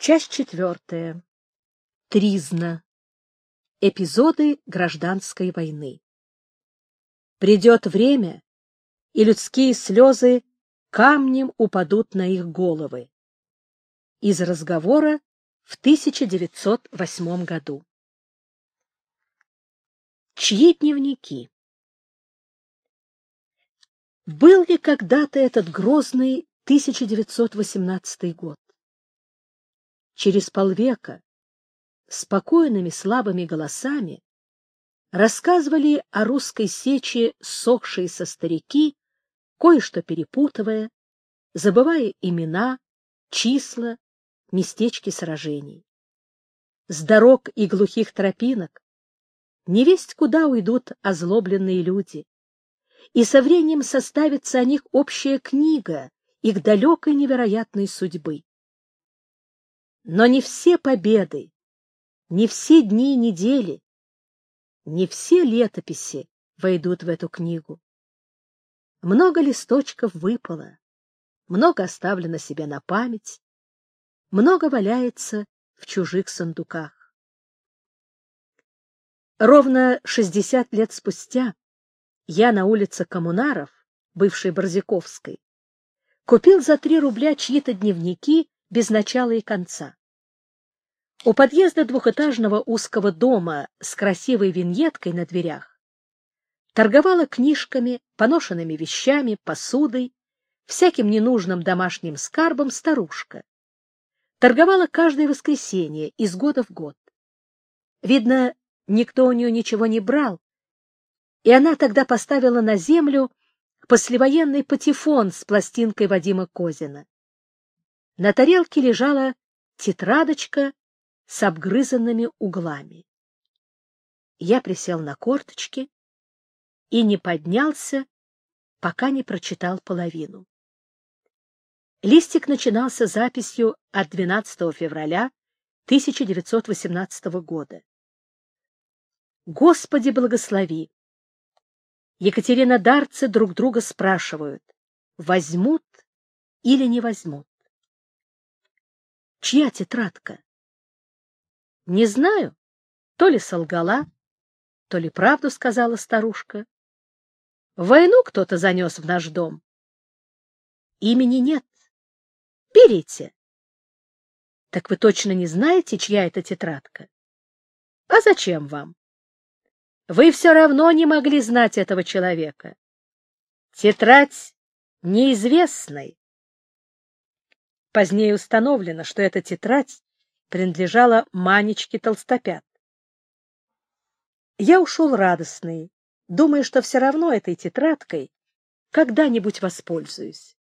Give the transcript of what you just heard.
Часть 4. Тризна. Эпизоды гражданской войны. Придет время, и людские слезы камнем упадут на их головы. Из разговора в 1908 году. Чьи дневники? Был ли когда-то этот грозный 1918 год? Через полвека спокойными слабыми голосами рассказывали о русской сече ссохшиеся старики, кое-что перепутывая, забывая имена, числа, местечки сражений. С дорог и глухих тропинок невесть куда уйдут озлобленные люди, и со временем составится о них общая книга их далекой невероятной судьбы. Но не все победы, не все дни и недели, не все летописи войдут в эту книгу. Много листочков выпало, много оставлено себе на память, много валяется в чужих сундуках. Ровно 60 лет спустя я на улице Коммунаров, бывшей Борзяковской, купил за 3 рубля чьи-то дневники без начала и конца. У подъезда двухэтажного узкого дома с красивой виньеткой на дверях торговала книжками, поношенными вещами, посудой, всяким ненужным домашним скарбом старушка. Торговала каждое воскресенье из года в год. Видно, никто у нее ничего не брал, и она тогда поставила на землю послевоенный патефон с пластинкой Вадима Козина. На тарелке лежала тетрадочка с обгрызанными углами. Я присел на корточки и не поднялся, пока не прочитал половину. Листик начинался записью от 12 февраля 1918 года. Господи, благослови! Екатеринодарцы друг друга спрашивают, возьмут или не возьмут. Чья тетрадка? Не знаю, то ли солгала, то ли правду сказала старушка. Войну кто-то занес в наш дом. Имени нет. Берите. Так вы точно не знаете, чья это тетрадка? А зачем вам? Вы все равно не могли знать этого человека. Тетрадь неизвестной. Позднее установлено, что эта тетрадь принадлежала Манечке Толстопят. Я ушел радостный, думая, что все равно этой тетрадкой когда-нибудь воспользуюсь.